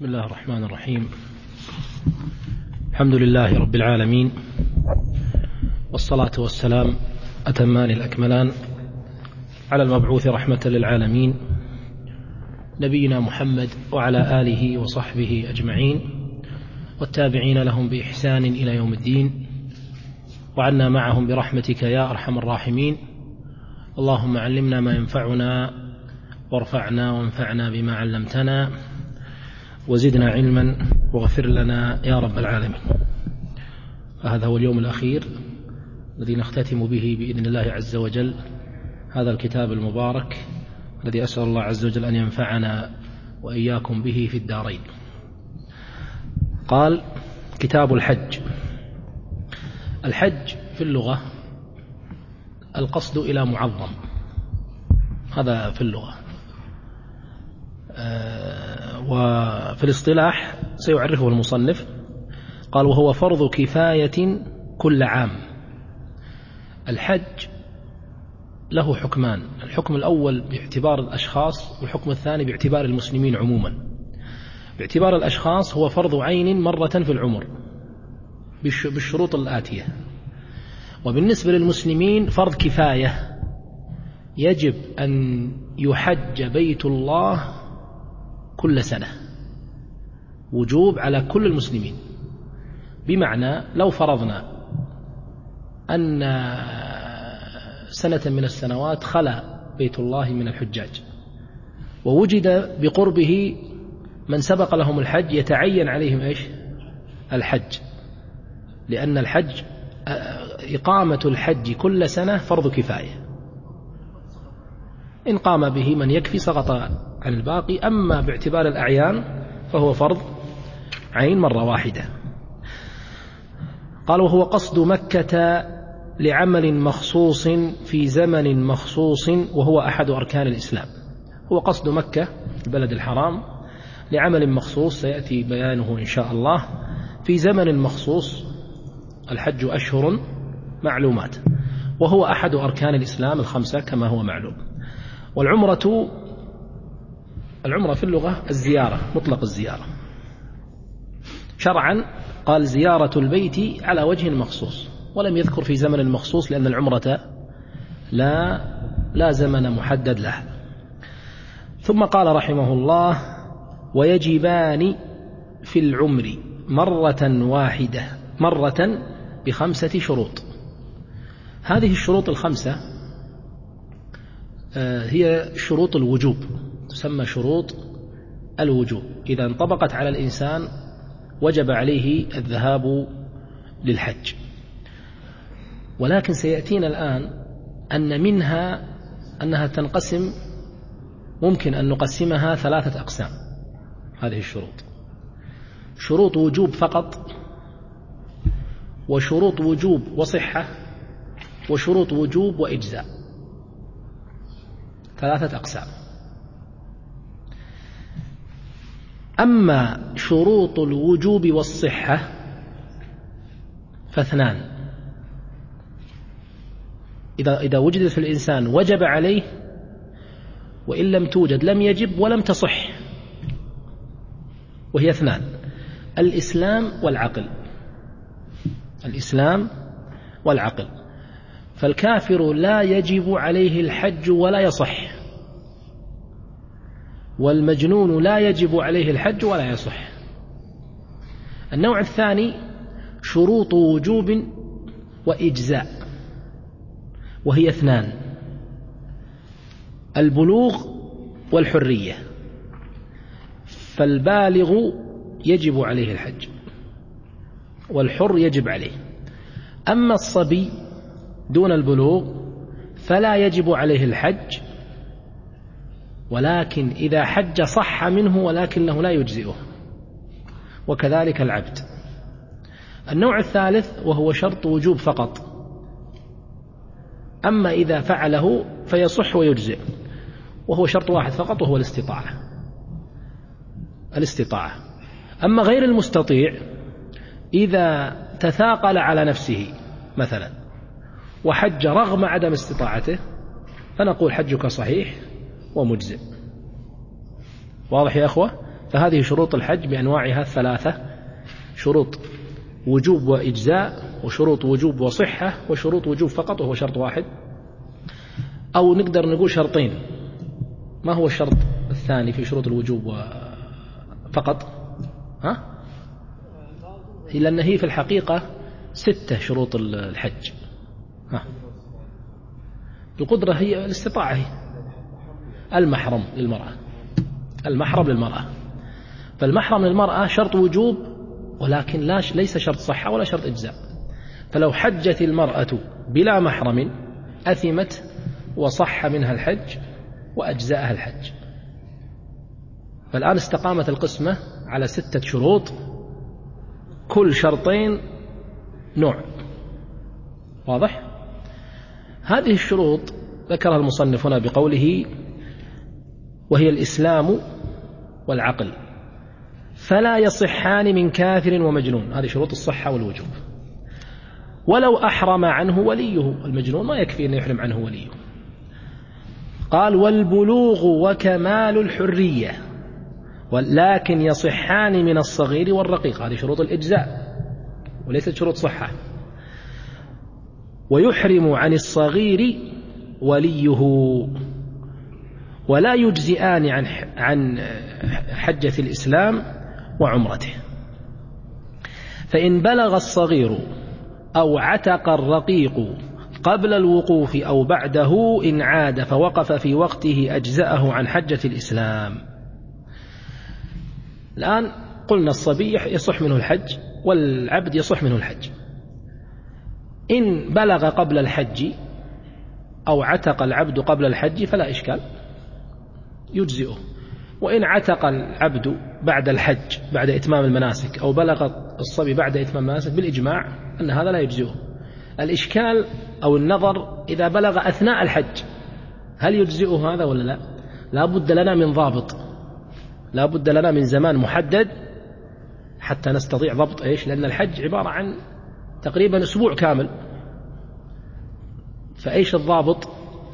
بسم الله الرحمن الرحيم. الحمد لله رب العالمين، والصلاة والسلام أتمان الأكملان على المبعوث رحمة للعالمين نبينا محمد وعلى آله وصحبه أجمعين والتابعين لهم بإحسان إلى يوم الدين، وعنا معهم برحمتك يا أرحم الراحمين. اللهم علمنا ما ينفعنا وارفعنا وانفعنا بما علمتنا وزدنا علما واغفر لنا يا رب العالمين. هذا هو اليوم الأخير الذي نختتم به بإذن الله عز وجل هذا الكتاب المبارك الذي أسأل الله عز وجل أن ينفعنا وإياكم به في الدارين. قال: كتاب الحج. الحج في اللغة القصد إلى معظم، هذا في اللغة، وفي الاصطلاح سيعرفه المصنف. قال: وهو فرض كفاية كل عام. الحج له حكمان: الحكم الأول باعتبار الأشخاص، والحكم الثاني باعتبار المسلمين عموما. باعتبار الأشخاص هو فرض عين مرة في العمر بالشروط الآتية. وبالنسبة للمسلمين فرض كفاية، يجب أن يحج بيت الله كل سنة، وجوب على كل المسلمين. بمعنى لو فرضنا أن سنة من السنوات خلا بيت الله من الحجاج، ووجد بقربه من سبق لهم الحج، يتعين عليهم إيش؟ الحج، لأن الحج إقامة الحج كل سنة فرض كفاية. إن قام به من يكفي سقط عن الباقي، أما باعتبار الأعيان فهو فرض عين مرة واحدة. قال: وهو قصد مكة لعمل مخصوص في زمن مخصوص، وهو أحد أركان الإسلام. هو قصد مكة البلد الحرام لعمل مخصوص سيأتي بيانه إن شاء الله في زمن مخصوص. الحج أشهر معلومات، وهو أحد أركان الإسلام الخمسة كما هو معلوم. والعمرة في اللغة الزيارة، مطلق الزيارة. شرعا قال: زيارة البيت على وجه مخصوص، ولم يذكر في زمن مخصوص، لأن العمرة لا زمن محدد لها. ثم قال رحمه الله: ويجبان في العمر مرة واحدة، مرة ب5 شروط. هذه الشروط الخمسة هي شروط الوجوب، تسمى شروط الوجوب. إذا انطبقت على الإنسان وجب عليه الذهاب للحج. ولكن سيأتينا الآن أن منها أنها تنقسم، ممكن أن نقسمها 3 أقسام. هذه الشروط: شروط وجوب فقط، وشروط وجوب وصحة، وشروط وجوب وإجزاء. 3 أقسام. أما شروط الوجوب والصحة ف2: إذا وجدت في الإنسان وجب عليه، وإن لم توجد لم يجب ولم تصح، وهي 2: الإسلام والعقل. الإسلام والعقل. فالكافر لا يجب عليه الحج ولا يصح، والمجنون لا يجب عليه الحج ولا يصح. النوع الثاني شروط وجوب وإجزاء، وهي 2: البلوغ والحرية. فالبالغ يجب عليه الحج، والحر يجب عليه. أما الصبي دون البلوغ فلا يجب عليه الحج، ولكن إذا حج صح منه ولكنه لا يجزئه، وكذلك العبد. النوع الثالث وهو شرط وجوب فقط، أما إذا فعله فيصح ويجزئ، وهو شرط واحد فقط، وهو الاستطاعة. أما غير المستطيع إذا تثاقل على نفسه مثلا وحج رغم عدم استطاعته، فنقول حجك صحيح ومجزئ. واضح يا أخوة؟ فهذه شروط الحج بأنواعها الثلاثة: شروط وجوب وإجزاء، وشروط وجوب وصحة، وشروط وجوب فقط وهو شرط واحد، أو نقدر نقول شرطين. ما هو الشرط الثاني في شروط الوجوب فقط؟ لأن هي في الحقيقة 6 شروط الحج. القدرة هي الاستطاعة، هي المحرم للمرأة. فالمحرم للمرأة شرط وجوب، ولكن ليس شرط صحة ولا شرط إجزاء. فلو حجت المرأة بلا محرم أثمت وصح منها الحج وأجزاءها الحج. فالآن استقامت القسمة على 6 شروط، كل شرطين نوع. واضح؟ هذه الشروط ذكرها المصنف هنا بقوله: وهي الإسلام والعقل فلا يصحان من كافر ومجنون. هذه شروط الصحة والوجوب. ولو أحرم عنه وليه، المجنون ما يكفي أن يحرم عنه وليه. قال: والبلوغ وكمال الحرية، ولكن يصحان من الصغير والرقيق. هذه شروط الإجزاء وليست شروط صحة. ويحرم عن الصغير وليه، ولا يجزئان عن حجة الإسلام وعمرته. فإن بلغ الصغير أو عتق الرقيق قبل الوقوف أو بعده إن عاد فوقف في وقته أجزأه عن حجة الإسلام. الآن قلنا الصبي يصح منه الحج والعبد يصح منه الحج. إن بلغ قبل الحج أو عتق العبد قبل الحج فلا إشكال، يجزئه. وإن عتق العبد بعد الحج بعد إتمام المناسك أو بلغ الصبي بعد إتمام المناسك بالإجماع أن هذا لا يجزئه. الإشكال أو النظر إذا بلغ أثناء الحج، هل يجزئه هذا ولا لا؟ لا بد لنا من ضابط، لا بد لنا من زمان محدد حتى نستطيع ضبط إيش، لأن الحج عبارة عن تقريبا أسبوع كامل. فإيش الضابط؟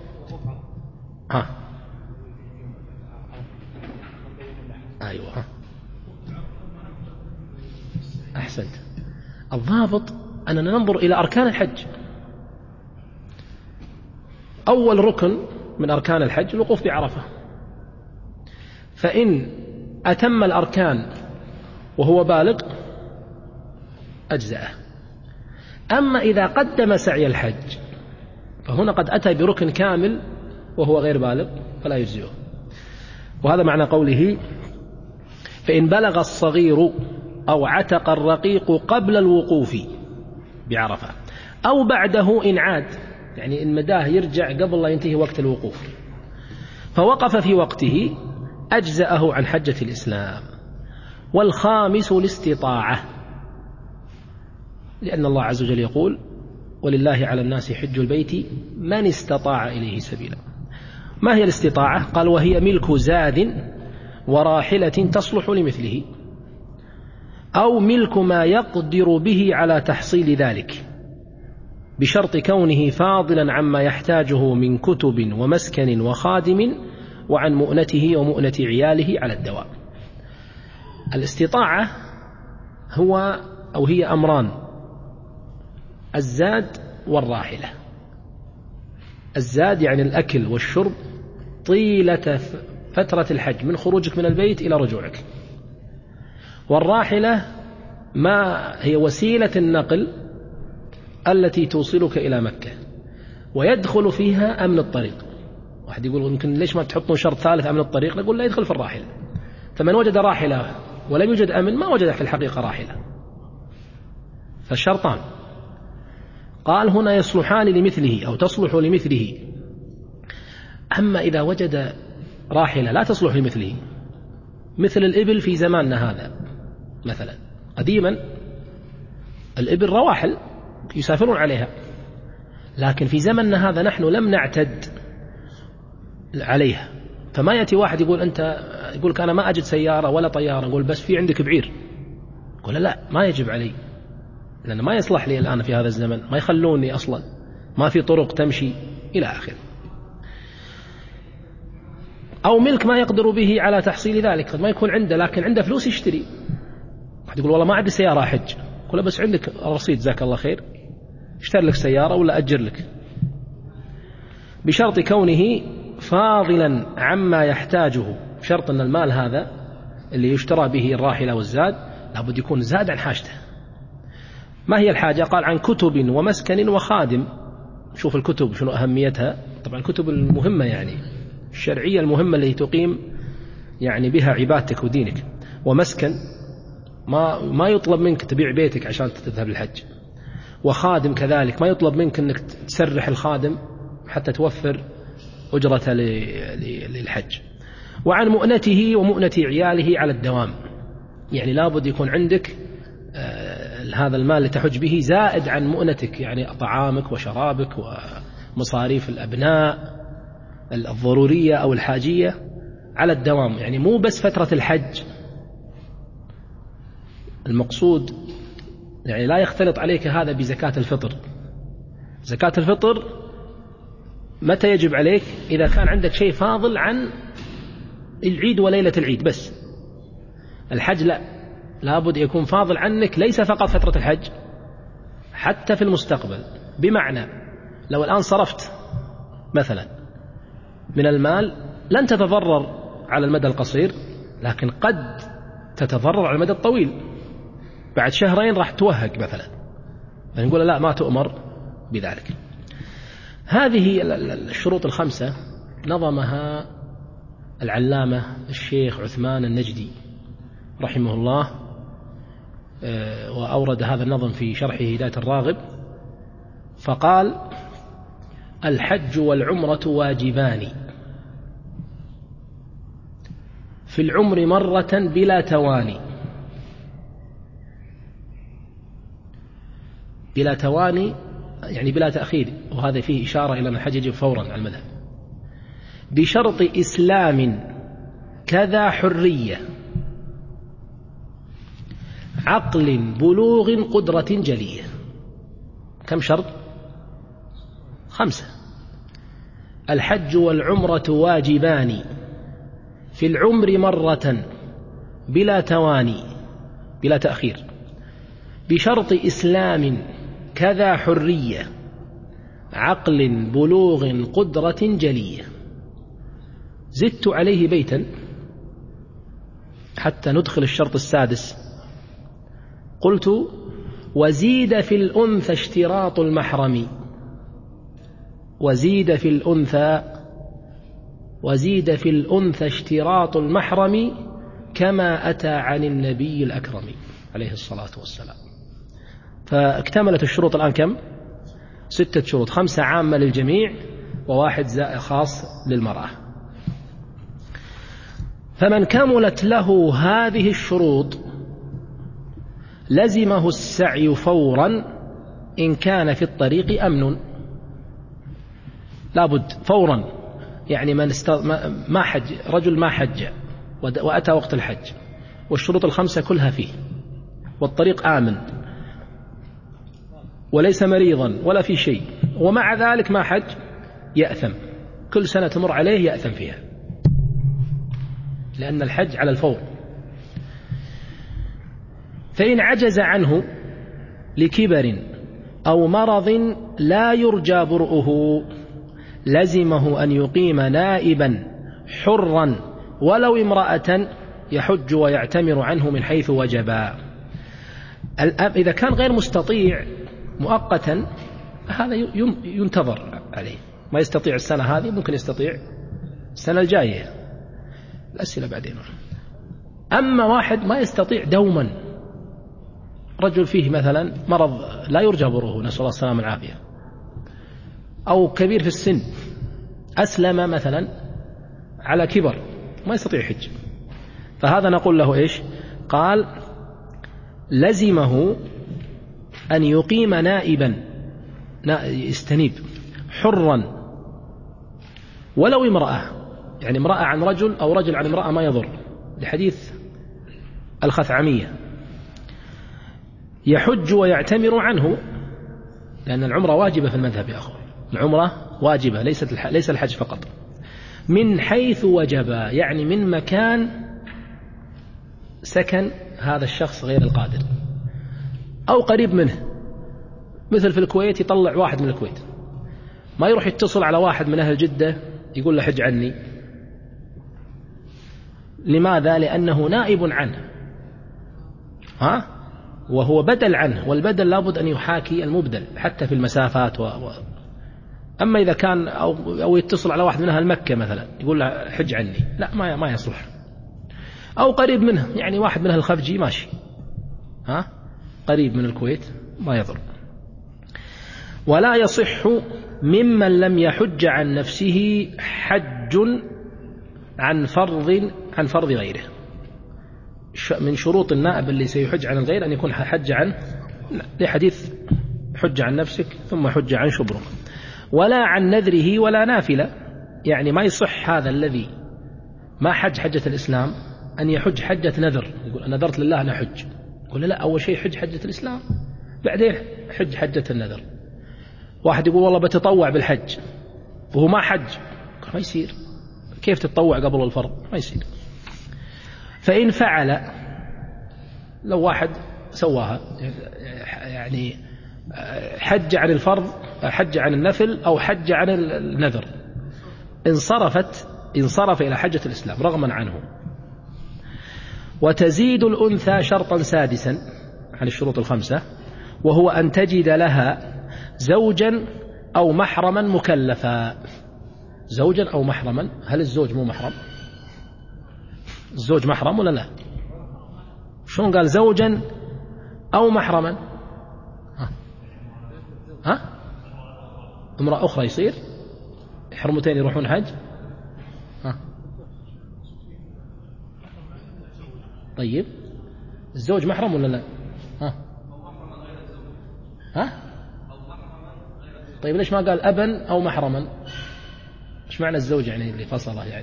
أيوة، أحسنت. الضابط أننا ننظر إلى أركان الحج. أول ركن من أركان الحج الوقوف بعرفة، فإن أتم الأركان وهو بالغ أجزأه. أما إذا قدم سعي الحج فهنا قد أتى بركن كامل وهو غير بالغ فلا يجزئه. وهذا معنى قوله: فإن بلغ الصغير أو عتق الرقيق قبل الوقوف بعرفة أو بعده إن عاد، يعني إن مداه يرجع قبل لا ينتهي وقت الوقوف فوقف في وقته أجزأه عن حجة الإسلام. والخامس الاستطاعة، لأن الله عز وجل يقول: ولله على الناس حج البيت من استطاع إليه سبيلا. ما هي الاستطاعة؟ قال: وهي ملك زاد وراحلة تصلح لمثله، أو ملك ما يقدر به على تحصيل ذلك بشرط كونه فاضلا عما يحتاجه من كتب ومسكن وخادم وعن مؤنته ومؤنة عياله على الدوام. الاستطاعة هي أمران: الزاد والراحلة. الزاد يعني الأكل والشرب طيلة فترة الحج من خروجك من البيت إلى رجوعك. والراحلة ما هي وسيلة النقل التي توصلك إلى مكة، ويدخل فيها أمن الطريق. واحد يقول: يمكن ليش ما تحطون شرط ثالث أمن الطريق؟ نقول: لا يدخل في الراحلة. فمن وجد راحلة ولم يوجد أمن ما وجد في الحقيقة راحلة. فالشرطان. قال هنا: يصلحان لمثله أو تصلح لمثله. أما إذا وجد راحلة لا تصلح لمثله، مثل الإبل في زماننا هذا مثلا، قديما الإبل رواحل يسافرون عليها، لكن في زمننا هذا نحن لم نعتد عليها. فما يأتي واحد يقول أنا ما أجد سيارة ولا طيارة، نقول: بس في عندك بعير. يقول: لا، ما يجب علي، لأنه ما يصلح لي الآن في هذا الزمن، ما يخلوني أصلا، ما في طرق تمشي إلى آخره. أو ملك ما يقدر به على تحصيل ذلك، قد ما يكون عنده لكن عنده فلوس يشتري. واحد يقول والله ما عندي سيارة حج، قل بس عندك رصيد جزاك الله خير، اشتري لك سيارة ولا أجر لك، بشرط كونه فاضلا عما يحتاجه، بشرط أن المال هذا اللي يشترى به الراحلة والزاد لابد يكون زاد عن حاجته. ما هي الحاجة؟ قال عن كتب ومسكن وخادم. شوف الكتب شنو أهميتها، طبعا الكتب المهمة يعني الشرعية المهمة اللي تقيم يعني بها عبادتك ودينك، ومسكن ما يطلب منك تبيع بيتك عشان تذهب للحج، وخادم كذلك ما يطلب منك أنك تسرح الخادم حتى توفر أجرة للحج، وعن مؤنته ومؤنة عياله على الدوام، يعني لابد يكون عندك هذا المال اللي تحج به زائد عن مؤنتك، يعني طعامك وشرابك ومصاريف الأبناء الضرورية أو الحاجية على الدوام، يعني مو بس فترة الحج. المقصود يعني لا يختلط عليك هذا بزكاة الفطر. زكاة الفطر متى يجب عليك؟ إذا كان عندك شيء فاضل عن العيد وليلة العيد بس. الحج لا، لابد يكون فاضل عنك ليس فقط فترة الحج، حتى في المستقبل. بمعنى لو الآن صرفت مثلا من المال لن تتضرر على المدى القصير، لكن قد تتضرر على المدى الطويل، بعد شهرين راح توهق مثلا، فنقول لا ما تؤمر بذلك. هذه الشروط الخمسة نظمها العلامة الشيخ عثمان النجدي رحمه الله، وأورد هذا النظم في شرحه هداية الراغب، فقال: الحج والعمرة واجبان في العمر مرة بلا تواني. بلا تواني يعني بلا تأخير، وهذا فيه إشارة إلى أن الحج يجب فورا على المذهب، بشرط إسلام كذا حرية عقل بلوغ قدرة جلية. كم شرط؟ 5. الحج والعمرة واجبان في العمر مرة بلا تواني بلا تأخير، بشرط إسلام كذا حرية عقل بلوغ قدرة جلية. زدت عليه بيتا حتى ندخل الشرط السادس، قلت: وزيد في الأنثى اشتراط المحرم. وزيد في الأنثى اشتراط المحرم كما أتى عن النبي الأكرم عليه الصلاة والسلام. فاكتملت الشروط الآن كم؟ 6 شروط، 5 عامة للجميع و1 خاص للمرأة. فمن كملت له هذه الشروط لزمه السعي فورا إن كان في الطريق أمن. لابد فورا، يعني ما حج رجل ما حج وأتى وقت الحج والشروط ال5 كلها فيه والطريق آمن وليس مريضا ولا في شيء، ومع ذلك ما حج، يأثم، كل سنة تمر عليه يأثم فيها، لأن الحج على الفور. فإن عجز عنه لكبر أو مرض لا يرجى برؤه لزمه أن يقيم نائبا حرا ولو امرأة يحج ويعتمر عنه من حيث وجبا. إذا كان غير مستطيع مؤقتا هذا ينتظر عليه، ما يستطيع السنة هذه ممكن يستطيع السنة الجاية. الأسئلة بعدين. أما واحد ما يستطيع دوما، رجل فيه مثلا مرض لا يرجى بره، نسأل الله السلامة والعافية، أو كبير في السن أسلم مثلا على كبر ما يستطيع حج، فهذا نقول له إيش؟ قال: لزمه أن يقيم نائبا يستنيب حرا ولو امرأة، يعني امرأة عن رجل أو رجل عن امرأة ما يضر، لحديث الخثعمية، يحج ويعتمر عنه، لأن العمرة واجبة في المذهب يا أخوة، العمرة واجبة ليس الحج فقط. من حيث وجب، يعني من مكان سكن هذا الشخص غير القادر أو قريب منه. مثل في الكويت يطلع واحد من الكويت، ما يروح يتصل على واحد من أهل جدة يقول له حج عني. لماذا؟ لأنه نائب عنه، وهو بدل عنه، والبدل لابد أن يحاكي المبدل حتى في المسافات أما إذا كان أو يتصل على واحد من أهل مكة مثلا يقول له حج عني، لا ما يصلح. أو قريب منه، يعني واحد من أهل الخفجي ماشي، قريب من الكويت ما يضر. ولا يصح ممن لم يحج عن نفسه حج عن فرض غيره. من شروط النائب اللي سيحج عن الغير أن يكون حج عن، لحديث حج عن نفسك ثم حج عن شبرك. ولا عن نذره ولا نافلة، يعني ما يصح هذا الذي ما حج حجة الإسلام أن يحج حجة نذر، يقول نذرت لله أن أحج. يقول لا، أول شيء حج حجة الإسلام بعدين حج حجة النذر. واحد يقول والله بتطوع بالحج وهو ما حج، ما يصير. كيف تتطوع قبل الفرض؟ ما يصير. فإن فعل، لو واحد سواها يعني حج عن الفرض، حج عن النفل أو حج عن النذر، انصرف إلى حجة الإسلام رغما عنه. وتزيد الأنثى شرطا سادسا عن الشروط الخمسة، وهو أن تجد لها زوجا أو محرما مكلفا. زوجا أو محرما، هل الزوج مو محرم؟ الزوج محرم ولا لا؟ شلون قال زوجا أو محرما؟ امرأة أخرى يصير حرمتين يروحون حج؟ طيب الزوج محرم ولا لا؟ طيب ليش ما قال أبا أو محرما؟ إيش معنى الزوج يعني اللي فصله يعني؟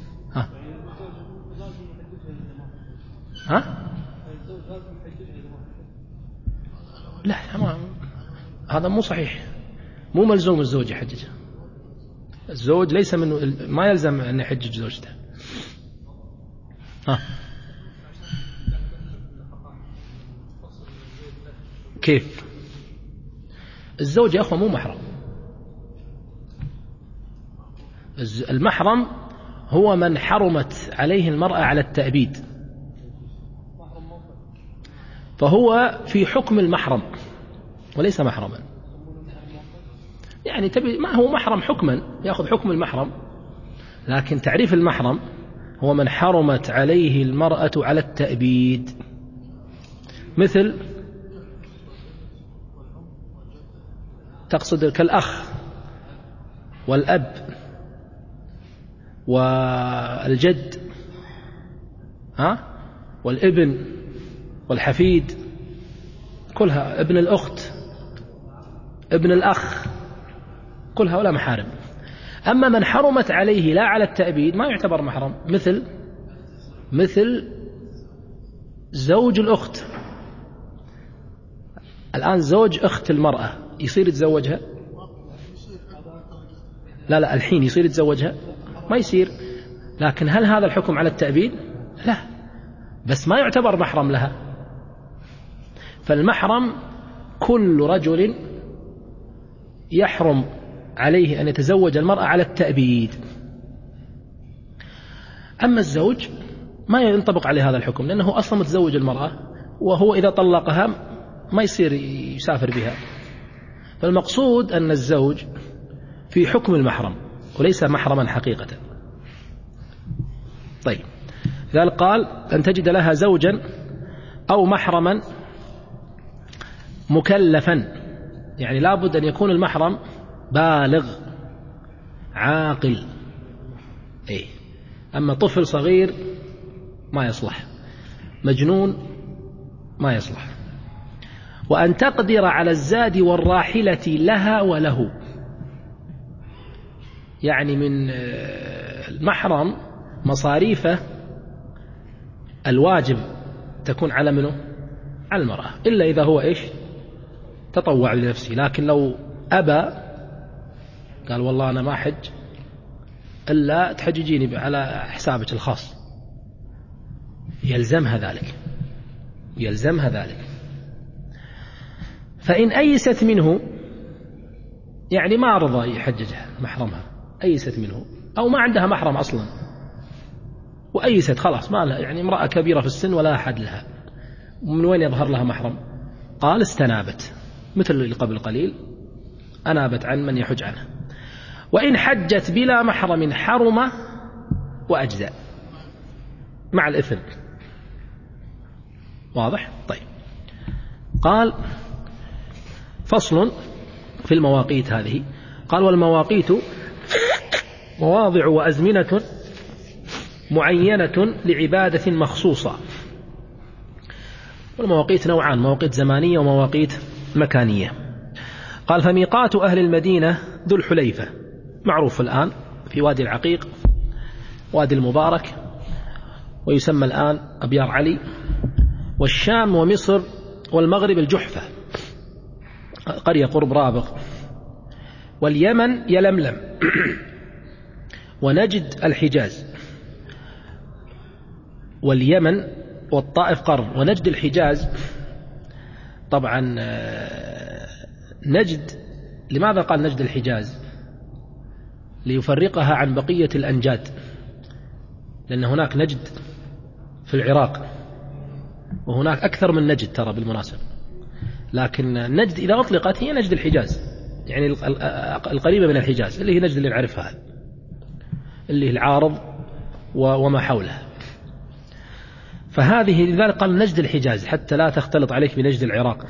لا هذا مو صحيح. مو ملزوم الزوج يحجج. الزوج ليس ما يلزم أن يحجج زوجته. كيف؟ الزوج يا أخوة مو محرم. المحرم هو من حرمت عليه المرأة على التأبيد، فهو في حكم المحرم وليس محرما. يعني ما هو محرم حكما، يأخذ حكم المحرم، لكن تعريف المحرم هو من حرمت عليه المرأة على التأبيد. مثل تقصد كالأخ والأب والجد والابن والحفيد، كلها ابن الأخت ابن الأخ، كل هؤلاء محارم. أما من حرمت عليه لا على التأبيد ما يعتبر محرم، مثل زوج الأخت. الآن زوج أخت المرأة يصير يتزوجها؟ لا الحين يصير يتزوجها؟ ما يصير. لكن هل هذا الحكم على التأبيد؟ لا، بس ما يعتبر محرم لها. فالمحرم كل رجل يحرم عليه أن يتزوج المرأة على التأبيد. أما الزوج ما ينطبق عليه هذا الحكم، لأنه أصلا متزوج المرأة، وهو إذا طلقها ما يصير يسافر بها. فالمقصود أن الزوج في حكم المحرم وليس محرما حقيقة. طيب ذلك قال أن تجد لها زوجا أو محرما مكلفا، يعني لابد أن يكون المحرم بالغ عاقل. أما طفل صغير ما يصلح، مجنون ما يصلح. وأن تقدر على الزاد والراحلة لها وله، يعني من المحرم مصاريفه الواجب تكون على منه؟ على المرأة، إلا إذا هو تطوع لنفسه. لكن لو أبى قال والله أنا ما حج، إلا تحججيني على حسابك الخاص، يلزمها ذلك. فإن أيست منه، يعني ما رضى يحججها محرمها، أيست منه أو ما عندها محرم أصلا وأيست خلاص ما لها، يعني امرأة كبيرة في السن ولا أحد لها، ومن وين يظهر لها محرم؟ قال استنابت، مثل اللي قبل قليل أنابت عن من يحج عنها. وإن حجت بلا محرم حرم وأجزاء مع الإثم. واضح؟ طيب. قال فصل في المواقيت هذه. قال والمواقيت مواضع وأزمنة معينة لعبادة مخصوصة. والمواقيت نوعان، مواقيت زمانية ومواقيت مكانية. قال فميقات أهل المدينة ذو الحليفة، معروف الآن في وادي العقيق، وادي المبارك، ويسمى الآن أبيار علي. والشام ومصر والمغرب الجحفة، قرية قرب رابغ. واليمن يلملم. ونجد الحجاز. واليمن والطائف قرن. ونجد الحجاز طبعا نجد، لماذا قال نجد الحجاز؟ ليفرقها عن بقية الأنجاد، لأن هناك نجد في العراق، وهناك أكثر من نجد ترى بالمناسبة، لكن نجد إذا أطلقت هي نجد الحجاز، يعني القريبة من الحجاز، اللي هي نجد اللي نعرفها، اللي هي العارض وما حولها. فهذه لذلك قال نجد الحجاز حتى لا تختلط عليك بنجد العراق.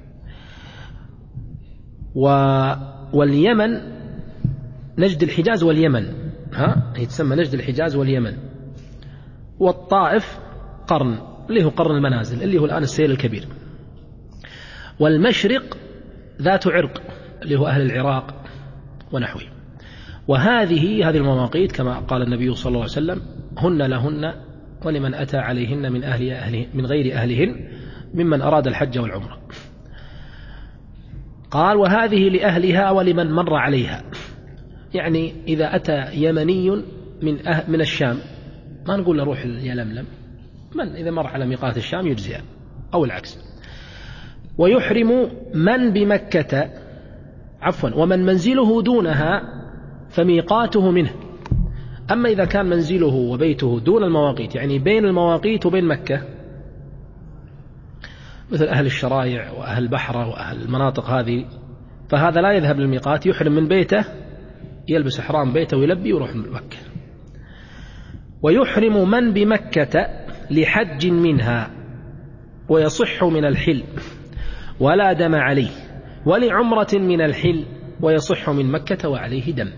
واليمن نجد الحجاز واليمن، هي تسمى نجد الحجاز واليمن. والطائف قرن، اللي هو قرن المنازل، اللي هو الآن السيل الكبير. والمشرق ذات عرق، اللي هو أهل العراق ونحوه. وهذه المواقيت كما قال النبي صلى الله عليه وسلم هن لهن ولمن أتى عليهن من غير أهلهن ممن أراد الحج والعمرة. قال وهذه لأهلها ولمن مر عليها، يعني إذا أتى يمني من الشام ما نقول له روح يلملم، من إذا مر على ميقات الشام يجزئ أو العكس. ويحرم من بمكة ومن منزله دونها فميقاته منه. أما إذا كان منزله وبيته دون المواقيت، يعني بين المواقيت وبين مكة، مثل أهل الشرايع وأهل البحرة وأهل المناطق هذه، فهذا لا يذهب للميقات، يحرم من بيته، يلبس إحرام بيته ويلبي ويروح من مكة. ويحرم من بمكة لحج منها ويصح من الحل ولا دم عليه، ولعمرة من الحل ويصح من مكة وعليه دم.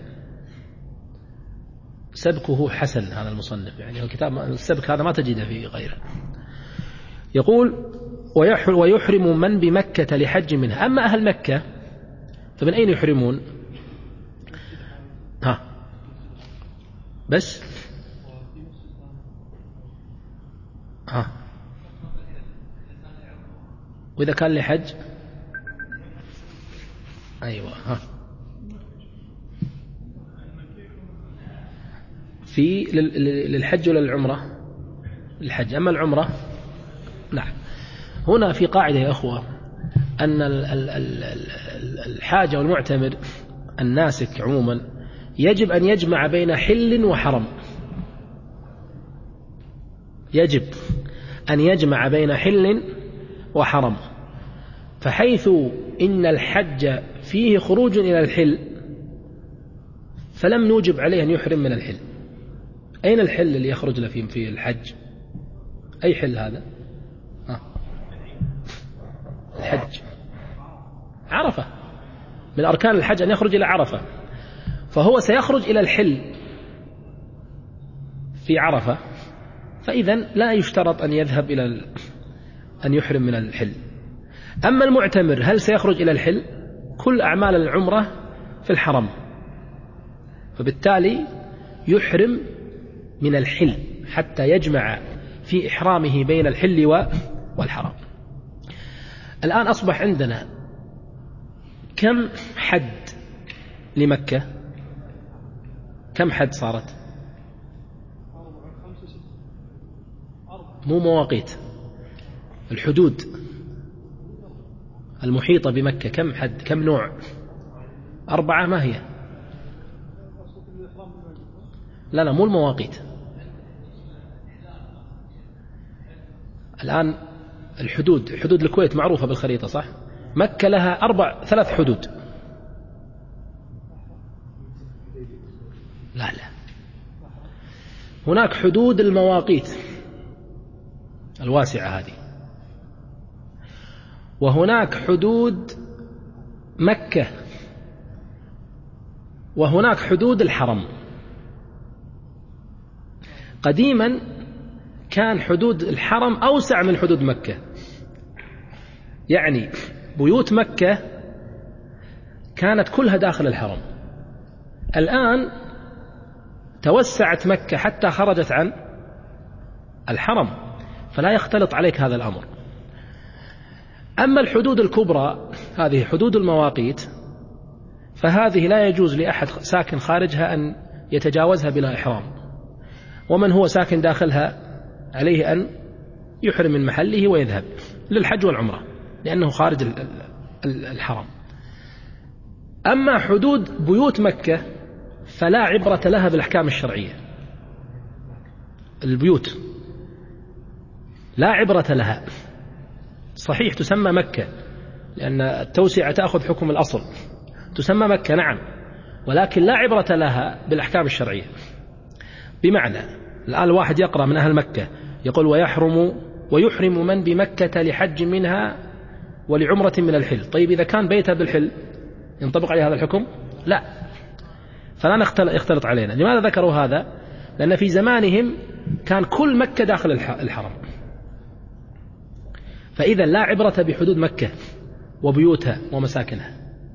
سبكه حسن هذا المصنف، يعني الكتاب السبك هذا ما تجده في غيره. يقول ويحرم من بمكة لحج منها. أما أهل مكة فمن أين يحرمون؟ بس وإذا كان لحج أيوة في للحج ولا للعمرة؟ الحج. أما العمرة نعم. هنا في قاعدة يا أخوة، أن الحاج والمعتمر الناسك عموما يجب أن يجمع بين حل وحرم، يجب أن يجمع بين حل وحرم. فحيث إن الحج فيه خروج إلى الحل فلم نوجب عليه أن يحرم من الحل. أين الحل اللي يخرج له في الحج؟ أي حل هذا؟ الحج عرفة، من أركان الحج أن يخرج إلى عرفة، فهو سيخرج إلى الحل في عرفة، فإذا لا يشترط أن يذهب أن يحرم من الحل. أما المعتمر هل سيخرج إلى الحل؟ كل أعمال العمرة في الحرم، فبالتالي يحرم من الحل حتى يجمع في إحرامه بين الحل والحرم. الآن أصبح عندنا كم حد لمكة؟ كم حد صارت؟ مو مواقيت، الحدود المحيطة بمكة كم حد، كم نوع؟ 4. ما هي؟ لا مو المواقيت. الآن الحدود، حدود الكويت معروفة بالخريطة صح؟ مكة لها 3 حدود. لا هناك حدود المواقيت الواسعة هذه، وهناك حدود مكة، وهناك حدود الحرم. قديما كان حدود الحرم أوسع من حدود مكة، يعني بيوت مكة كانت كلها داخل الحرم. الآن توسعت مكة حتى خرجت عن الحرم، فلا يختلط عليك هذا الأمر. أما الحدود الكبرى هذه حدود المواقيت، فهذه لا يجوز لأحد ساكن خارجها أن يتجاوزها بلا إحرام، ومن هو ساكن داخلها عليه أن يحرم من محله ويذهب للحج والعمرة لأنه خارج الحرم. أما حدود بيوت مكة فلا عبرة لها بالأحكام الشرعية. البيوت لا عبرة لها، صحيح تسمى مكة لأن التوسعة تأخذ حكم الأصل، تسمى مكة نعم، ولكن لا عبرة لها بالأحكام الشرعية. بمعنى الآن الواحد يقرأ من أهل مكة يقول ويحرم من بمكة لحج منها ولعمرة من الحل. طيب إذا كان بيته بالحل ينطبق عليه هذا الحكم؟ لا، فلا يختلط علينا. لماذا ذكروا هذا؟ لأن في زمانهم كان كل مكة داخل الحرم، فإذا لا عبرة بحدود مكة وبيوتها ومساكنها.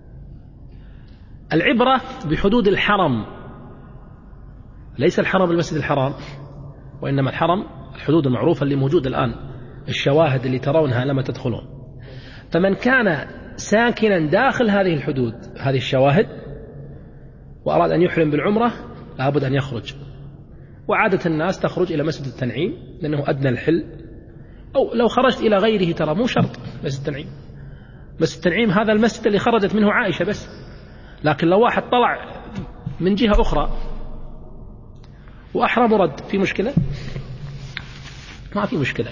العبرة بحدود الحرم، ليس الحرم المسجد الحرام، وإنما الحرم الحدود المعروفة اللي موجودة الآن، الشواهد اللي ترونها لما تدخلون. فمن كان ساكنا داخل هذه الحدود، هذه الشواهد، وأراد أن يحرم بالعمرة لابد أن يخرج. وعادة الناس تخرج إلى مسجد التنعيم لأنه أدنى الحل، أو لو خرجت إلى غيره ترى مو شرط مسجد التنعيم. مسجد التنعيم هذا المسجد اللي خرجت منه عائشة بس، لكن لو واحد طلع من جهة أخرى وأحرم رد، في مشكلة؟ ما في مشكلة.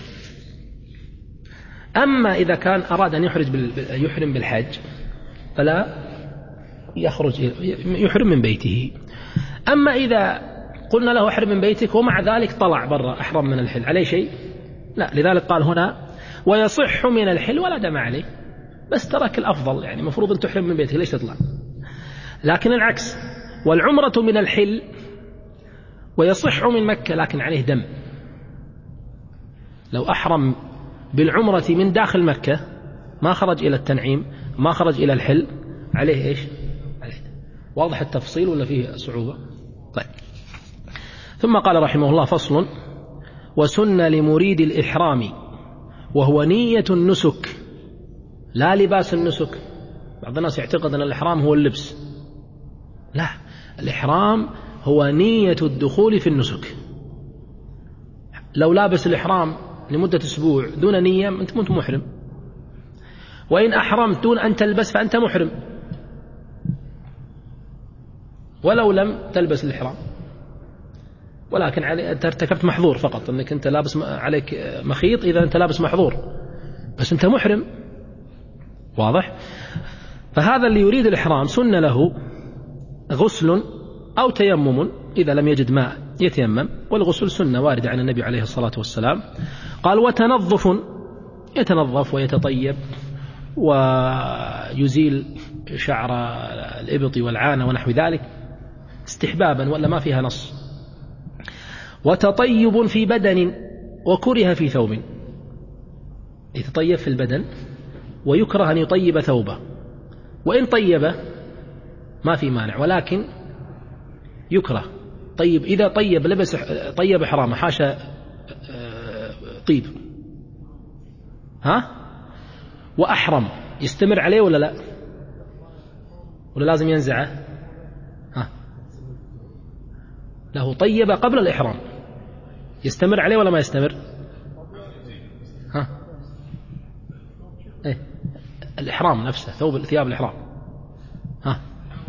أما إذا كان أراد أن يحرم بالحج فلا يخرج، يحرم من بيته. أما إذا قلنا له احرم من بيتك ومع ذلك طلع برا أحرم من الحل، عليه شيء؟ لا. لذلك قال هنا ويصح من الحل ولا دم عليه، بس ترك الأفضل، يعني مفروض أن تحرم من بيتك، ليش تطلع؟ لكن العكس، والعمرة من الحل ويصح من مكة لكن عليه دم. لو أحرم بالعمرة من داخل مكة ما خرج إلى التنعيم، ما خرج إلى الحل، عليه إيش؟ عليه دم. واضح التفصيل ولا فيه صعوبة؟ طيب. ثم قال رحمه الله فصل: وسن لمريد الإحرام وهو نية النسك لا لباس النسك. بعض الناس يعتقد أن الإحرام هو اللبس، لا، الإحرام هو نية الدخول في النسك. لو لابس الإحرام لمدة أسبوع دون نية أنت محرم، وإن أحرمت دون أن تلبس فأنت محرم ولو لم تلبس الإحرام، ولكن أنت ارتكبت محظور فقط، أنك أنت لابس عليك مخيط، إذا أنت لابس محظور بس أنت محرم. واضح؟ فهذا اللي يريد الإحرام سن له غسل أو تيمم، إذا لم يجد ماء يتيمم، والغسل سنة واردة عن النبي عليه الصلاة والسلام. قال وتنظف، يتنظف ويتطيب ويزيل شعر الإبط والعانة ونحو ذلك استحبابا ولا ما فيها نص. وتطيب في بدن وكره في ثوب، يتطيب في البدن ويكره أن يطيب ثوبه، وإن طيبه ما في مانع ولكن يكره. طيب إذا طيب لبس طيب إحرامه حاشا طيب وأحرم يستمر عليه ولا لا، ولا لازم ينزعه؟ له طيب قبل الإحرام يستمر عليه ولا ما يستمر؟ ها؟ إيه؟ الإحرام نفسه، ثياب الإحرام، ها؟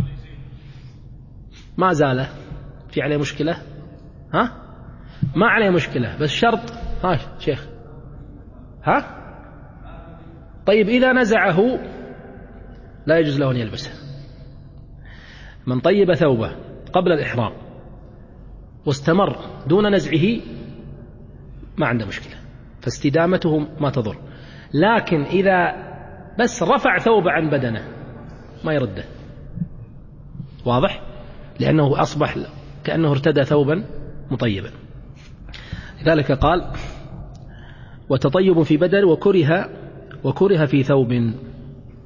ما زال في عليه مشكلة؟ ها؟ ما عليه مشكلة، بس شرط. ها شيخ؟ ها؟ طيب إذا نزعه لا يجوز له أن يلبسه. من طيب ثوبه قبل الإحرام واستمر دون نزعه ما عنده مشكلة، فاستدامته ما تضر. لكن إذا بس رفع ثوبه عن بدنه ما يرده، واضح؟ لأنه أصبح كأنه ارتدى ثوبا مطيبا. لذلك قال وتطيب في بدن وكره في ثوب.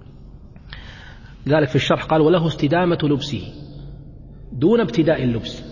ذلك في الشرح قال وله استدامة لبسه دون ابتداء اللبس،